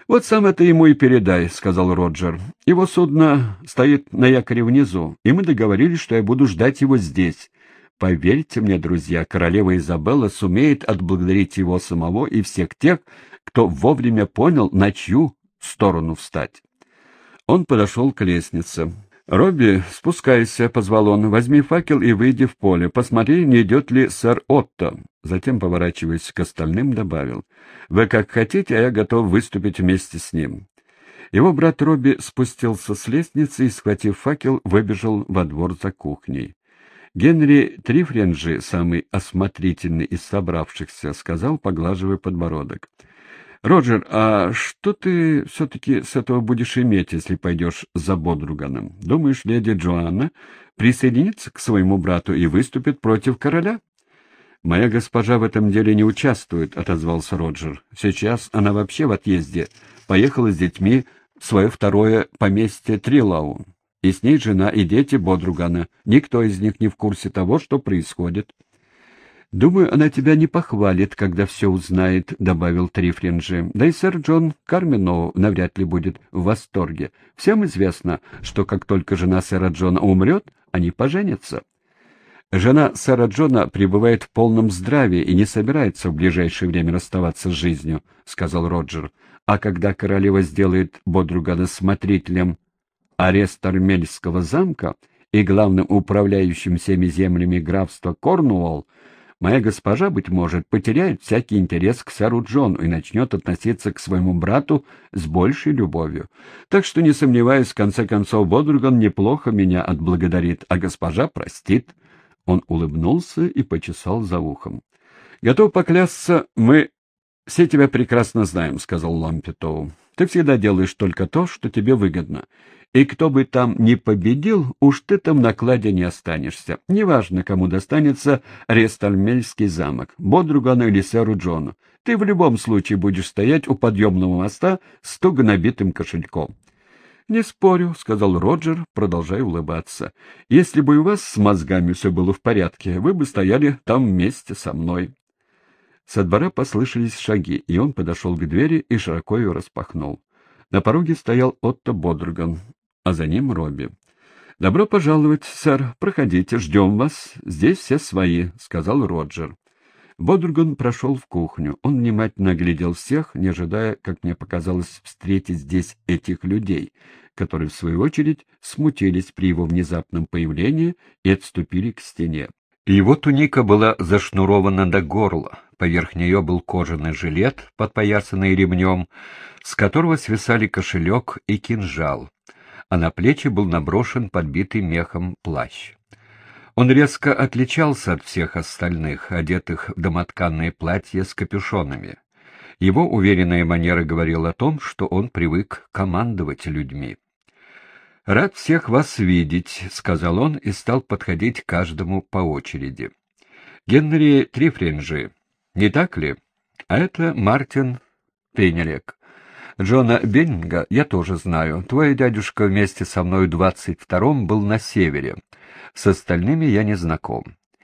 «Вот сам это ему и передай», — сказал Роджер. «Его судно стоит на якоре внизу, и мы договорились, что я буду ждать его здесь. Поверьте мне, друзья, королева Изабелла сумеет отблагодарить его самого и всех тех, кто вовремя понял, на чью сторону встать». Он подошел к лестнице. «Робби, спускайся», — позвал он, — «возьми факел и выйди в поле. Посмотри, не идет ли сэр Отто». Затем, поворачиваясь к остальным, добавил: «Вы как хотите, а я готов выступить вместе с ним». Его брат Робби спустился с лестницы и, схватив факел, выбежал во двор за кухней. Генри Трифренджи, самый осмотрительный из собравшихся, сказал, поглаживая подбородок: «Роджер, а что ты все-таки с этого будешь иметь, если пойдешь за Бодруганом? Думаешь, леди Джоанна присоединится к своему брату и выступит против короля?» «Моя госпожа в этом деле не участвует», — отозвался Роджер. «Сейчас она вообще в отъезде. Поехала с детьми в свое второе поместье Трилау. И с ней жена и дети Бодругана. Никто из них не в курсе того, что происходит». «Думаю, она тебя не похвалит, когда все узнает», — добавил Трифренджи. «Да и сэр Джон Карминоу навряд ли будет в восторге. Всем известно, что как только жена сэра Джона умрет, они поженятся». «Жена сэра Джона пребывает в полном здравии и не собирается в ближайшее время расставаться с жизнью», — сказал Роджер. «А когда королева сделает Бодругана смотрителем Арестармельского замка и главным управляющим всеми землями графства Корнуолл, моя госпожа, быть может, потеряет всякий интерес к сэру Джону и начнет относиться к своему брату с большей любовью. Так что, не сомневаюсь, в конце концов, Бодруган неплохо меня отблагодарит, а госпожа простит». Он улыбнулся и почесал за ухом. «Готов поклясться, мы все тебя прекрасно знаем», — сказал Лампетоу. «Ты всегда делаешь только то, что тебе выгодно. И кто бы там ни победил, уж ты там в накладе не останешься. Неважно, кому достанется Рестальмельский замок, Бодругану или сэру Джону. Ты в любом случае будешь стоять у подъемного моста с туго набитым кошельком». «Не спорю», — сказал Роджер, продолжая улыбаться. «Если бы у вас с мозгами все было в порядке, вы бы стояли там вместе со мной». Со двора послышались шаги, и он подошел к двери и широко ее распахнул. На пороге стоял Отто Бодруган, а за ним Робби. «Добро пожаловать, сэр. Проходите, ждем вас. Здесь все свои», — сказал Роджер. Бодруган прошел в кухню. Он внимательно оглядел всех, не ожидая, как мне показалось, встретить здесь этих людей, которые, в свою очередь, смутились при его внезапном появлении и отступили к стене. Его туника была зашнурована до горла, поверх нее был кожаный жилет, подпоясанный ремнем, с которого свисали кошелек и кинжал, а на плечи был наброшен подбитый мехом плащ. Он резко отличался от всех остальных, одетых в домотканные платья с капюшонами. Его уверенная манера говорила о том, что он привык командовать людьми. «Рад всех вас видеть», — сказал он и стал подходить к каждому по очереди. «Генри Трифренджи, не так ли? А это Мартин Пенелек. Джона Беннинга я тоже знаю. Твой дядюшка вместе со мной в 22-м был на севере. С остальными я не знаком.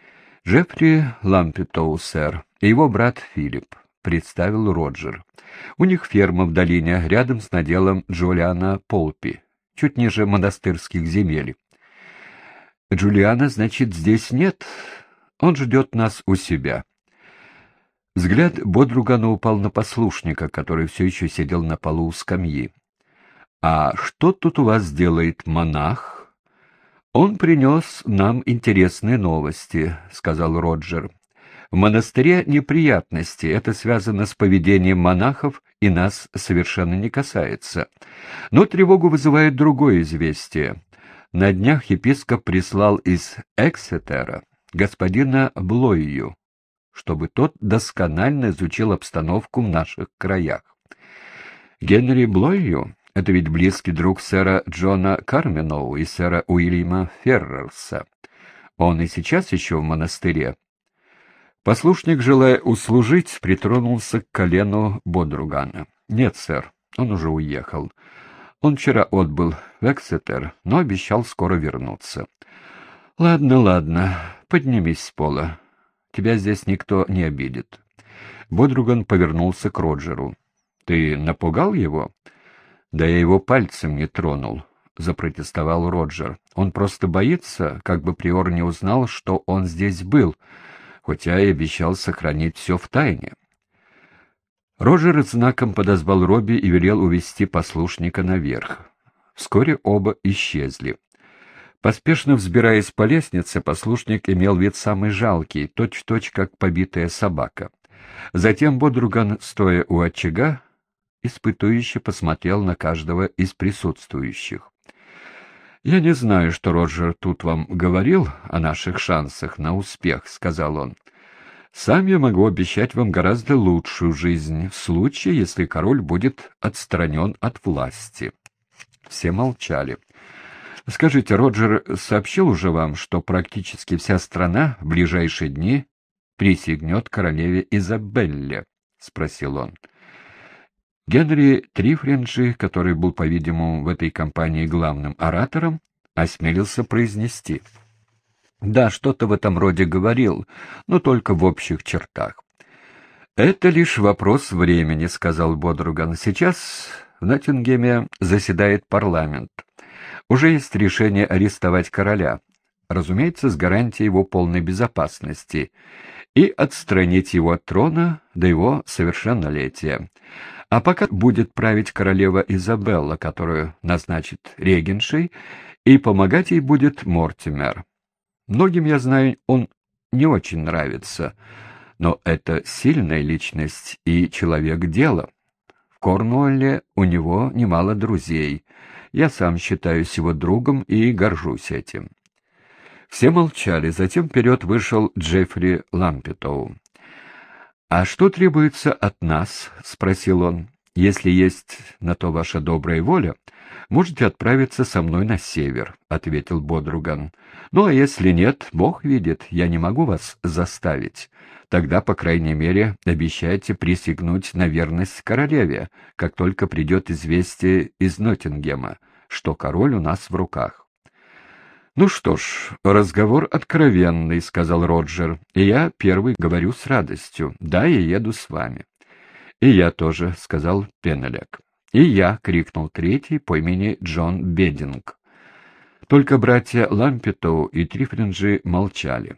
Джеффри Лампетоу, сэр, и его брат Филипп», — представил Роджер. «У них ферма в долине, рядом с наделом Джулиана Полпи, чуть ниже монастырских земель». «Джулиана, значит, здесь нет? Он ждет нас у себя». Взгляд Бодругана упал на послушника, который все еще сидел на полу у скамьи. «А что тут у вас делает монах?» «Он принес нам интересные новости», — сказал Роджер. «В монастыре неприятности, это связано с поведением монахов и нас совершенно не касается. Но тревогу вызывает другое известие. На днях епископ прислал из Эксетера господина Блойю, чтобы тот досконально изучил обстановку в наших краях». «Генри Блойю? Это ведь близкий друг сэра Джона Карминоу и сэра Уильяма Феррерса. Он и сейчас еще в монастыре». Послушник, желая услужить, притронулся к колену Бодругана. «Нет, сэр, он уже уехал. Он вчера отбыл в Эксетер, но обещал скоро вернуться». «Ладно, ладно, поднимись с пола. Тебя здесь никто не обидит». Бодруган повернулся к Роджеру. Ты напугал его? Да я его пальцем не тронул, запротестовал Роджер. Он просто боится, как бы приор не узнал, что он здесь был, хотя и обещал сохранить все в тайне. Роджер знаком подозвал Робби и велел увести послушника наверх. Вскоре оба исчезли. Поспешно взбираясь по лестнице, послушник имел вид самый жалкий, точь-в-точь, как побитая собака. Затем Бодрugан, стоя у очага, испытующе посмотрел на каждого из присутствующих. «Я не знаю, что Роджер тут вам говорил о наших шансах на успех», — сказал он. «Сам я могу обещать вам гораздо лучшую жизнь в случае, если король будет отстранен от власти». Все молчали. «Скажите, Роджер сообщил уже вам, что практически вся страна в ближайшие дни присягнет королеве Изабелле?» — спросил он. Генри Трифринджи, который был, по-видимому, в этой кампании главным оратором, осмелился произнести: «Да, что-то в этом роде говорил, но только в общих чертах». «Это лишь вопрос времени», — сказал Бодрugан. «Сейчас в Ноттингеме заседает парламент. Уже есть решение арестовать короля, разумеется, с гарантией его полной безопасности, и отстранить его от трона до его совершеннолетия. А пока будет править королева Изабелла, которую назначит регеншей, и помогать ей будет Мортимер. Многим, я знаю, он не очень нравится, но это сильная личность и человек дела. В Корнуолле у него немало друзей. Я сам считаюсь его другом и горжусь этим». Все молчали, затем вперед вышел Джеффри Лампетоу. «А что требуется от нас?» — спросил он. «Если есть на то ваша добрая воля, можете отправиться со мной на север», — ответил Бодрugан. «Ну, а если нет, Бог видит, я не могу вас заставить. Тогда, по крайней мере, обещайте присягнуть на верность королеве, как только придет известие из Ноттингема, что король у нас в руках». «Ну что ж, разговор откровенный», — сказал Роджер, — «и я первый говорю с радостью. Да, я еду с вами». «И я тоже», — сказал Пенелек. «И я», — крикнул третий по имени Джон Беддинг. Только братья Лампетоу и Трифринджи молчали.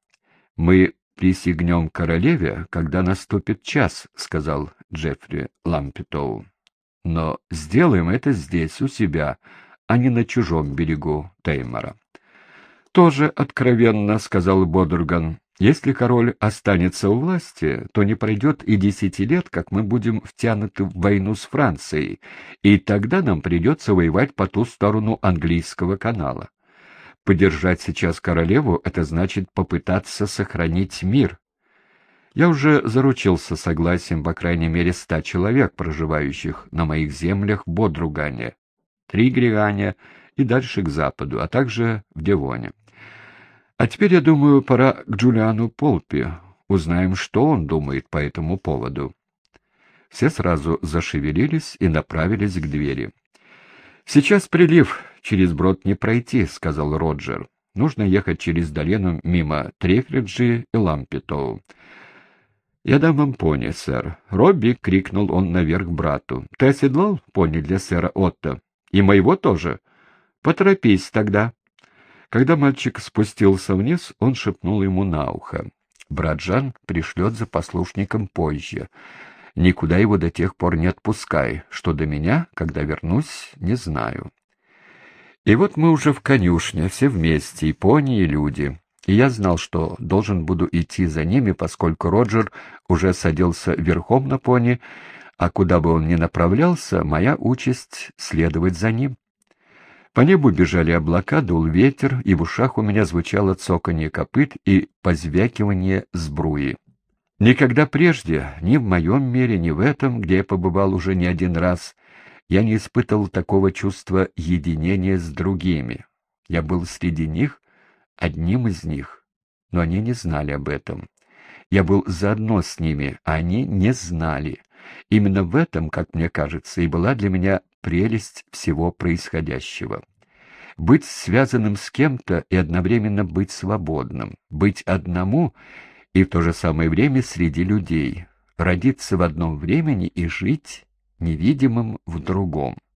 «Мы присягнем королеве, когда наступит час», — сказал Джеффри Лампетоу. «Но сделаем это здесь, у себя, а не на чужом берегу Теймора». «Тоже откровенно», — сказал Бодрugан. «Если король останется у власти, то не пройдет и 10 лет, как мы будем втянуты в войну с Францией, и тогда нам придется воевать по ту сторону английского канала. Поддержать сейчас королеву — это значит попытаться сохранить мир. Я уже заручился согласием, по крайней мере, 100 человек, проживающих на моих землях в Бодругане, Тригригане и дальше к западу, а также в Девоне. А теперь, я думаю, пора к Джулиану Полпи. Узнаем, что он думает по этому поводу». Все сразу зашевелились и направились к двери. «Сейчас прилив, через брод не пройти», — сказал Роджер. «Нужно ехать через долину мимо Трефриджи и Лампетоу». «Я дам вам пони, сэр». «Робби!» — крикнул он наверх брату. «Ты оседлал пони для сэра Отто? И моего тоже? Поторопись тогда». Когда мальчик спустился вниз, он шепнул ему на ухо: «Брат Жан пришлет за послушником позже. Никуда его до тех пор не отпускай. Что до меня, когда вернусь, не знаю». И вот мы уже в конюшне, все вместе, и пони, и люди. И я знал, что должен буду идти за ними, поскольку Роджер уже садился верхом на пони, а куда бы он ни направлялся, моя участь — следовать за ним. По небу бежали облака, дул ветер, и в ушах у меня звучало цоканье копыт и позвякивание сбруи. Никогда прежде, ни в моем мире, ни в этом, где я побывал уже не один раз, я не испытывал такого чувства единения с другими. Я был среди них, одним из них, но они не знали об этом. Я был заодно с ними, а они не знали. Именно в этом, как мне кажется, и была для меня прелесть всего происходящего. Быть связанным с кем-то и одновременно быть свободным, быть одному и в то же самое время среди людей, родиться в одном времени и жить невидимым в другом.